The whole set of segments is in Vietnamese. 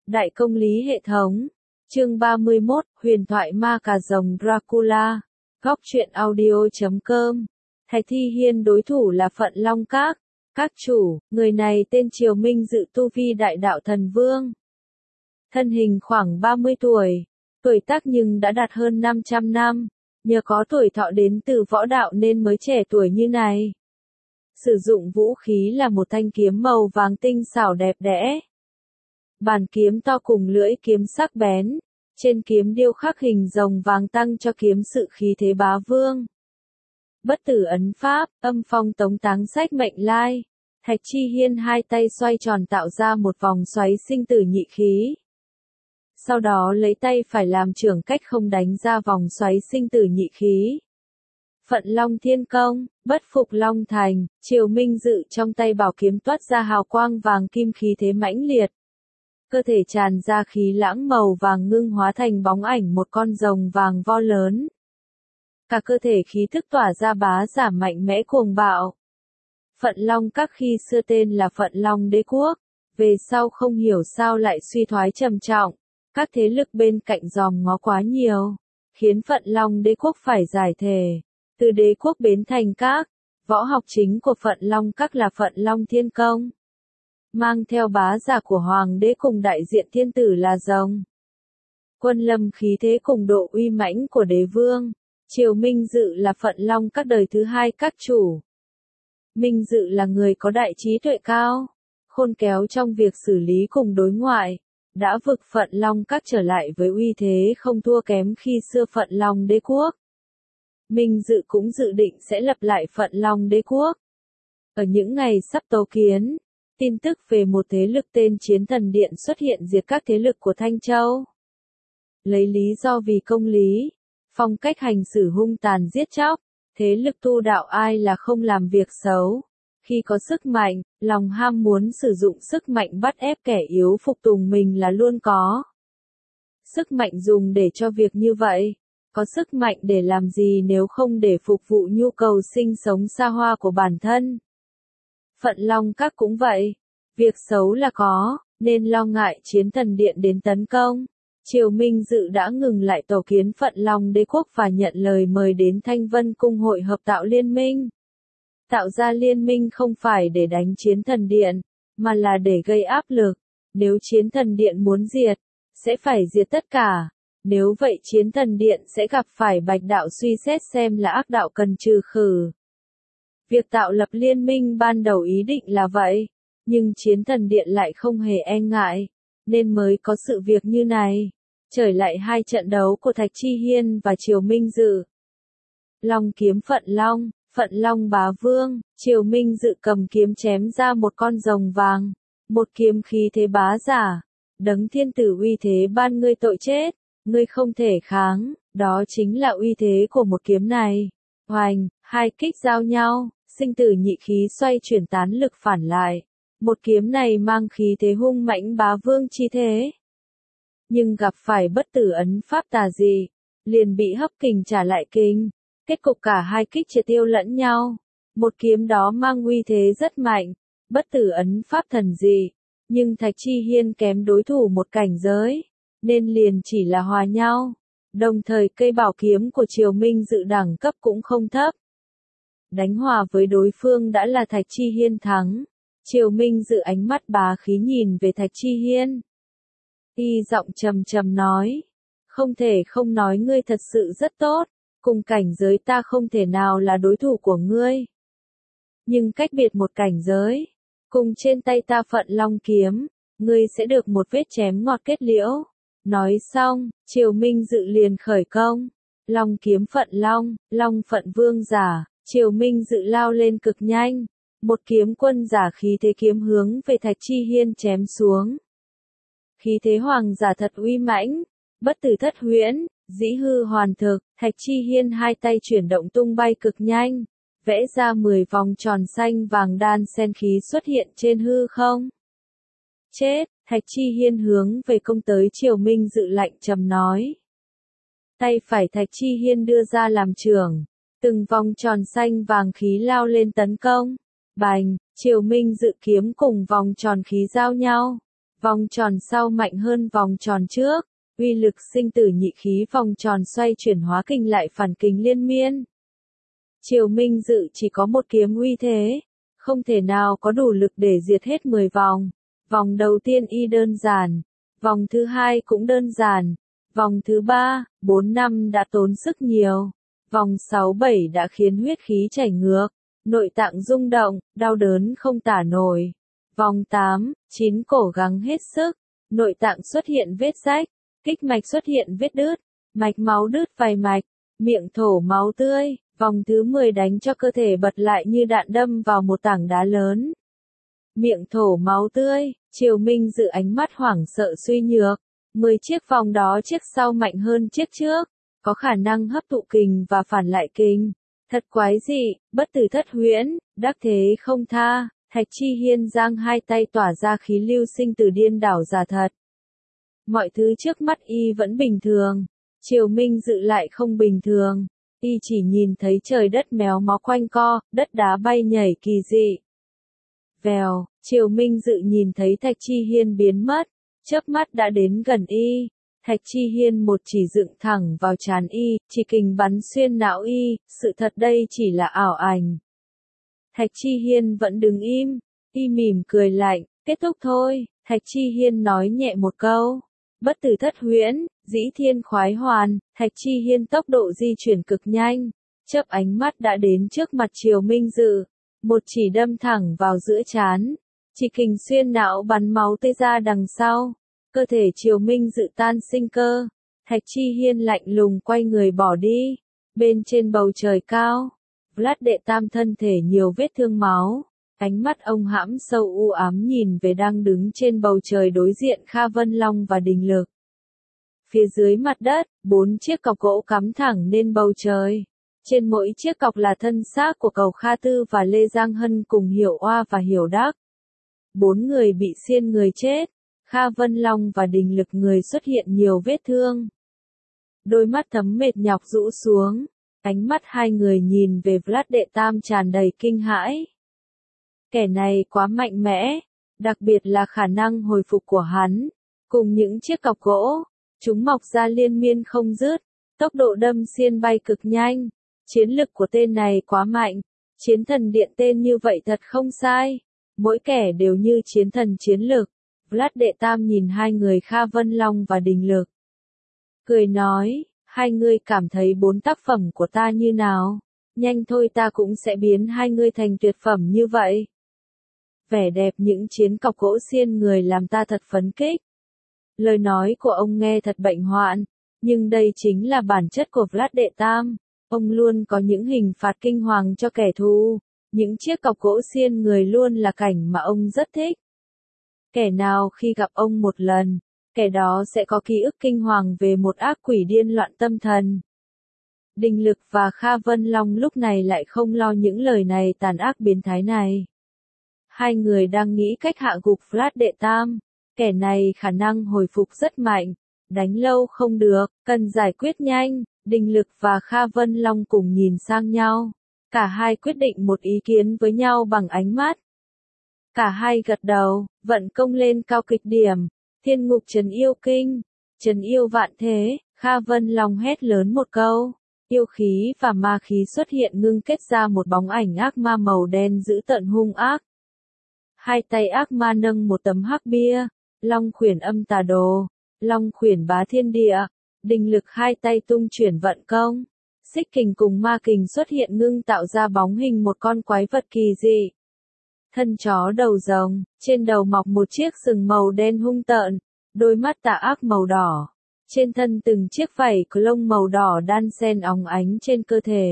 Đại công lý hệ thống. Chương 31, huyền thoại ma cà rồng Dracula. Góc truyện audio.com. Thạch Thi Hiên đối thủ là Phận Long Các chủ, người này tên Triều Minh Dự, tu vi đại đạo thần vương. Thân hình khoảng 30 tuổi, tuổi tác nhưng đã đạt hơn 500 năm, nhờ có tuổi thọ đến từ võ đạo nên mới trẻ tuổi như này. Sử dụng vũ khí là một thanh kiếm màu vàng tinh xảo đẹp đẽ. Bàn kiếm to cùng lưỡi kiếm sắc bén, trên kiếm điêu khắc hình rồng vàng tăng cho kiếm sự khí thế bá vương. Bất tử ấn pháp, âm phong tống táng sách mệnh lai. Thạch Chi Hiên hai tay xoay tròn tạo ra một vòng xoáy sinh tử nhị khí. Sau đó lấy tay phải làm trưởng cách không đánh ra vòng xoáy sinh tử nhị khí. Phận Long Thiên Công, bất phục Long Thành, Triều Minh Dự trong tay bảo kiếm toát ra hào quang vàng kim khí thế mãnh liệt. Cơ thể tràn ra khí lãng màu vàng ngưng hóa thành bóng ảnh một con rồng vàng vo lớn. Cả cơ thể khí thức tỏa ra bá giả mạnh mẽ cuồng bạo. Phận Long Các khi xưa tên là Phận Long Đế Quốc, về sau không hiểu sao lại suy thoái trầm trọng, các thế lực bên cạnh dòm ngó quá nhiều, khiến Phận Long Đế Quốc phải giải thể, từ đế quốc biến thành các. Võ học chính của Phận Long Các là Phận Long Thiên Công, mang theo bá giả của hoàng đế cùng đại diện thiên tử là rồng. Quân lâm khí thế cùng độ uy mãnh của đế vương. Triều Minh Dự là Phận Long Các đời thứ hai các chủ. Minh Dự là người có đại trí tuệ cao, khôn khéo trong việc xử lý cùng đối ngoại, đã vực Phận Long Các trở lại với uy thế không thua kém khi xưa Phận Long Đế Quốc. Minh Dự cũng dự định sẽ lập lại Phận Long Đế Quốc. Ở những ngày sắp tấu kiến, tin tức về một thế lực tên Chiến Thần Điện xuất hiện diệt các thế lực của Thanh Châu. Lấy lý do vì công lý, phong cách hành xử hung tàn giết chóc, thế lực tu đạo ai là không làm việc xấu. Khi có sức mạnh, lòng ham muốn sử dụng sức mạnh bắt ép kẻ yếu phục tùng mình là luôn có. Sức mạnh dùng để cho việc như vậy, có sức mạnh để làm gì nếu không để phục vụ nhu cầu sinh sống xa hoa của bản thân. Phận Long Các cũng vậy, việc xấu là có, nên lo ngại Chiến Thần Điện đến tấn công. Triều Minh Dự đã ngừng lại tổ kiến Phận Long Đế Quốc và nhận lời mời đến Thanh Vân Cung hội hợp tạo liên minh. Tạo ra liên minh không phải để đánh Chiến Thần Điện, mà là để gây áp lực. Nếu Chiến Thần Điện muốn diệt, sẽ phải diệt tất cả. Nếu vậy Chiến Thần Điện sẽ gặp phải Bạch Đạo suy xét xem là ác đạo cần trừ khử. Việc tạo lập liên minh ban đầu ý định là vậy, nhưng Chiến Thần Điện lại không hề e ngại, nên mới có sự việc như này. Trở lại hai trận đấu của Thạch Chi Hiên và Triều Minh Dự. Long kiếm Phận Long bá vương, Triều Minh Dự cầm kiếm chém ra một con rồng vàng, một kiếm khí thế bá giả. Đấng thiên tử uy thế ban ngươi tội chết, ngươi không thể kháng, đó chính là uy thế của một kiếm này. Hoành, hai kích giao nhau, sinh tử nhị khí xoay chuyển tán lực phản lại. Một kiếm này mang khí thế hung mãnh bá vương chi thế. Nhưng gặp phải bất tử ấn pháp tà dị, liền bị hấp kình trả lại kình. Kết cục cả hai kích triệt tiêu lẫn nhau. Một kiếm đó mang uy thế rất mạnh, bất tử ấn pháp thần dị. Nhưng Thạch Chi Hiên kém đối thủ một cảnh giới, nên liền chỉ là hòa nhau. Đồng thời cây bảo kiếm của Triều Minh Dự đẳng cấp cũng không thấp. Đánh hòa với đối phương đã là Thạch Chi Hiên thắng. Triều Minh Dự ánh mắt bá khí nhìn về Thạch Chi Hiên. Y giọng trầm trầm nói, không thể không nói ngươi thật sự rất tốt, cùng cảnh giới ta không thể nào là đối thủ của ngươi. Nhưng cách biệt một cảnh giới, cùng trên tay ta Phận Long kiếm, ngươi sẽ được một vết chém ngọt kết liễu. Nói xong, Triều Minh Dự liền khởi công, Long kiếm Phận Long, Long Phận Vương giả, Triều Minh Dự lao lên cực nhanh, một kiếm quân giả khí thế kiếm hướng về Thạch Chi Hiên chém xuống. Khí thế hoàng giả thật uy mãnh, bất tử thất huyễn, dĩ hư hoàn thực. Thạch Chi Hiên hai tay chuyển động tung bay cực nhanh, vẽ ra 10 vòng tròn xanh vàng đan xen khí xuất hiện trên hư không. Chết, Thạch Chi Hiên hướng về công tới Triều Minh Dự lạnh trầm nói. Tay phải Thạch Chi Hiên đưa ra làm trưởng, từng vòng tròn xanh vàng khí lao lên tấn công. Bành, Triều Minh Dự kiếm cùng vòng tròn khí giao nhau. Vòng tròn sau mạnh hơn vòng tròn trước. Uy lực sinh tử nhị khí vòng tròn xoay chuyển hóa kình lại phản kình liên miên. Triều Minh Dự chỉ có một kiếm uy thế, không thể nào có đủ lực để diệt hết 10 vòng. Vòng đầu tiên y đơn giản, vòng thứ hai cũng đơn giản, vòng thứ 3, 4, 5 đã tốn sức nhiều, vòng 6, 7 đã khiến huyết khí chảy ngược, nội tạng rung động, đau đớn không tả nổi. Vòng 8, 9 cố gắng hết sức, nội tạng xuất hiện vết rách, kích mạch xuất hiện vết đứt, mạch máu đứt vài mạch, miệng thổ máu tươi. Vòng thứ 10 đánh cho cơ thể bật lại như đạn đâm vào một tảng đá lớn. Miệng thổ máu tươi, Triều Minh Dự ánh mắt hoảng sợ suy nhược. 10 chiếc vòng đó chiếc sau mạnh hơn chiếc trước, có khả năng hấp thụ kình và phản lại kình. Thật quái dị, bất tử thất huyễn, đắc thế không tha. Thạch Chi Hiên giang hai tay tỏa ra khí lưu sinh tử điên đảo giả thật. Mọi thứ trước mắt y vẫn bình thường, Triều Minh Dự lại không bình thường. Y chỉ nhìn thấy trời đất méo mó quanh co, đất đá bay nhảy kỳ dị. Vèo, Triều Minh Dự nhìn thấy Thạch Chi Hiên biến mất, chớp mắt đã đến gần y. Thạch Chi Hiên một chỉ dựng thẳng vào trán y, chỉ kình bắn xuyên não y, sự thật đây chỉ là ảo ảnh. Thạch Chi Hiên vẫn đứng im, y mỉm cười lạnh, kết thúc thôi, Thạch Chi Hiên nói nhẹ một câu. Bất tử thất huyễn, dĩ thiên khoái hoàn, Thạch Chi Hiên tốc độ di chuyển cực nhanh, chớp ánh mắt đã đến trước mặt Triều Minh Dự, một chỉ đâm thẳng vào giữa trán, chỉ kình xuyên não bắn máu tươi ra đằng sau, cơ thể Triều Minh Dự tan sinh cơ, Thạch Chi Hiên lạnh lùng quay người bỏ đi, bên trên bầu trời cao, Vlad Đệ Tam thân thể nhiều vết thương máu. Ánh mắt ông hãm sâu u ám nhìn về đang đứng trên bầu trời đối diện Kha Vân Long và Đình Lực. Phía dưới mặt đất, 4 chiếc cọc gỗ cắm thẳng lên bầu trời. Trên mỗi chiếc cọc là thân xác của Cầu Kha Tư và Lê Giang Hân cùng Hiểu Oa và Hiểu Đắc. 4 người bị xiên người chết. Kha Vân Long và Đình Lực người xuất hiện nhiều vết thương. Đôi mắt thấm mệt nhọc rũ xuống. Ánh mắt hai người nhìn về Vlad Đệ Tam tràn đầy kinh hãi. Kẻ này quá mạnh mẽ, đặc biệt là khả năng hồi phục của hắn, cùng những chiếc cọc gỗ, chúng mọc ra liên miên không dứt, tốc độ đâm xiên bay cực nhanh, chiến lực của tên này quá mạnh, chiến thần điện tên như vậy thật không sai, mỗi kẻ đều như chiến thần chiến lực. Vlad Đệ Tam nhìn hai người Kha Vân Long và Đình Lực, cười nói, hai ngươi cảm thấy 4 tác phẩm của ta như nào, nhanh thôi ta cũng sẽ biến hai ngươi thành tuyệt phẩm như vậy. Vẻ đẹp những chiến cọc gỗ xiên người làm ta thật phấn khích. Lời nói của ông nghe thật bệnh hoạn, nhưng đây chính là bản chất của Vlad Đệ Tam. Ông luôn có những hình phạt kinh hoàng cho kẻ thù. Những chiếc cọc gỗ xiên người luôn là cảnh mà ông rất thích. Kẻ nào khi gặp ông một lần, kẻ đó sẽ có ký ức kinh hoàng về một ác quỷ điên loạn tâm thần. Đình Lực và Kha Vân Long lúc này lại không lo những lời này tàn ác biến thái này. Hai người đang nghĩ cách hạ gục Vlad Đệ Tam. Kẻ này khả năng hồi phục rất mạnh. Đánh lâu không được, cần giải quyết nhanh. Đình Lực và Kha Vân Long cùng nhìn sang nhau. Cả hai quyết định một ý kiến với nhau bằng ánh mắt. Cả hai gật đầu, vận công lên cao kịch điểm. Thiên ngục trấn yêu kinh. Trấn yêu vạn thế, Kha Vân Long hét lớn một câu. Yêu khí và ma khí xuất hiện ngưng kết ra một bóng ảnh ác ma màu đen dữ tợn hung ác. Hai tay ác ma nâng một tấm hắc bia, Long Khuyển âm tà đồ, Long Khuyển bá thiên địa, Đình Lực hai tay tung chuyển vận công, xích kình cùng ma kình xuất hiện ngưng tạo ra bóng hình một con quái vật kỳ dị. Thân chó đầu rồng, trên đầu mọc một chiếc sừng màu đen hung tợn, đôi mắt tà ác màu đỏ, trên thân từng chiếc vảy có lông màu đỏ đan xen óng ánh trên cơ thể.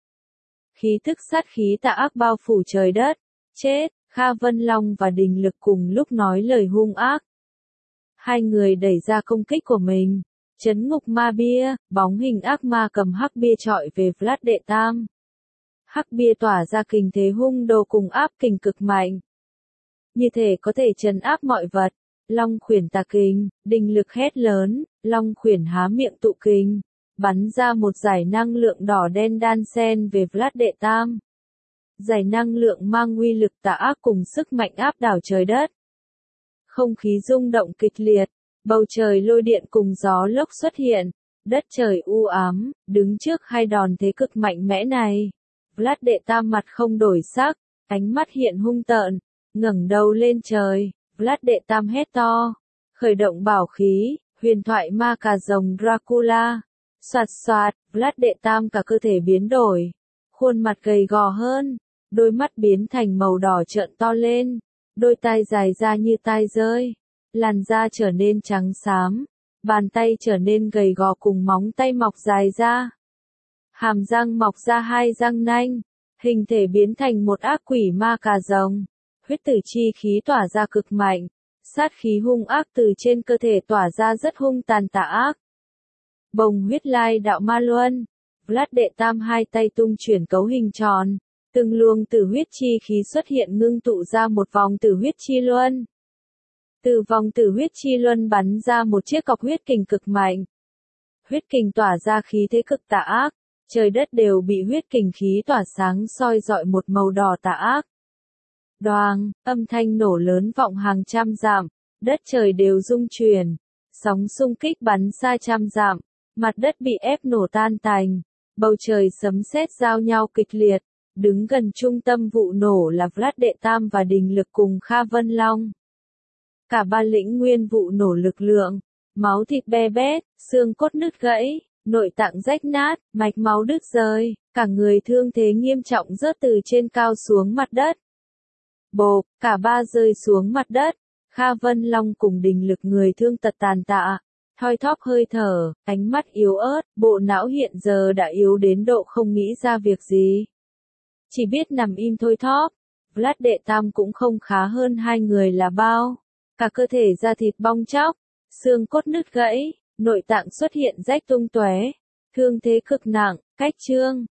Khí thức sát khí tà ác bao phủ trời đất, chết. Kha Vân Long và Đình Lực cùng lúc nói lời hung ác. Hai người đẩy ra công kích của mình. Trấn ngục ma bia, bóng hình ác ma cầm hắc bia chọi về Vlad Đệ Tam. Hắc bia tỏa ra kình thế hung đồ cùng áp kình cực mạnh. Như thể có thể trấn áp mọi vật. Long Khuyển tà kình, Đình Lực hét lớn, Long Khuyển há miệng tụ kình, bắn ra một dải năng lượng đỏ đen đan xen về Vlad Đệ Tam. Giải năng lượng mang uy lực tà ác cùng sức mạnh áp đảo trời đất. Không khí rung động kịch liệt, bầu trời lôi điện cùng gió lốc xuất hiện, đất trời u ám, đứng trước hai đòn thế cực mạnh mẽ này. Vlad đệ tam mặt không đổi sắc, ánh mắt hiện hung tợn, ngẩng đầu lên trời, Vlad đệ tam hét to, khởi động bảo khí, huyền thoại ma cà rồng Dracula. Soạt soạt, Vlad đệ tam cả cơ thể biến đổi, khuôn mặt gầy gò hơn, đôi mắt biến thành màu đỏ trợn to lên, đôi tai dài ra như tai rơi, làn da trở nên trắng xám, bàn tay trở nên gầy gò cùng móng tay mọc dài ra. Hàm răng mọc ra hai răng nanh, hình thể biến thành một ác quỷ ma cà rồng, huyết tử chi khí tỏa ra cực mạnh, sát khí hung ác từ trên cơ thể tỏa ra rất hung tàn tà ác. Bồng huyết lai đạo ma luân, Vlad đệ tam hai tay tung chuyển cấu hình tròn, từng luồng tử huyết chi khí xuất hiện ngưng tụ ra một vòng tử huyết chi luân. Từ vòng tử huyết chi luân bắn ra một chiếc cọc huyết kình cực mạnh. Huyết kình tỏa ra khí thế cực tà ác, trời đất đều bị huyết kình khí tỏa sáng soi rọi một màu đỏ tà ác. Đoàng, âm thanh nổ lớn vọng hàng trăm dặm, đất trời đều rung chuyển, sóng xung kích bắn xa trăm dặm, mặt đất bị ép nổ tan tành, bầu trời sấm sét giao nhau kịch liệt, đứng gần trung tâm vụ nổ là Vlad đệ tam và Đình Lực cùng Kha Vân Long. Cả ba lĩnh nguyên vụ nổ lực lượng, máu thịt be bét, xương cốt nứt gãy, nội tạng rách nát, mạch máu đứt rời, cả người thương thế nghiêm trọng rớt từ trên cao xuống mặt đất. Bộp, cả ba rơi xuống mặt đất, Kha Vân Long cùng Đình Lực người thương tật tàn tạ, thoi thóp hơi thở, ánh mắt yếu ớt, bộ não hiện giờ đã yếu đến độ không nghĩ ra việc gì. Chỉ biết nằm im thôi thóp, Vlad đệ tam cũng không khá hơn hai người là bao. Cả cơ thể da thịt bong tróc, xương cốt nứt gãy, nội tạng xuất hiện rách tung tóe, thương thế cực nặng, cách chương.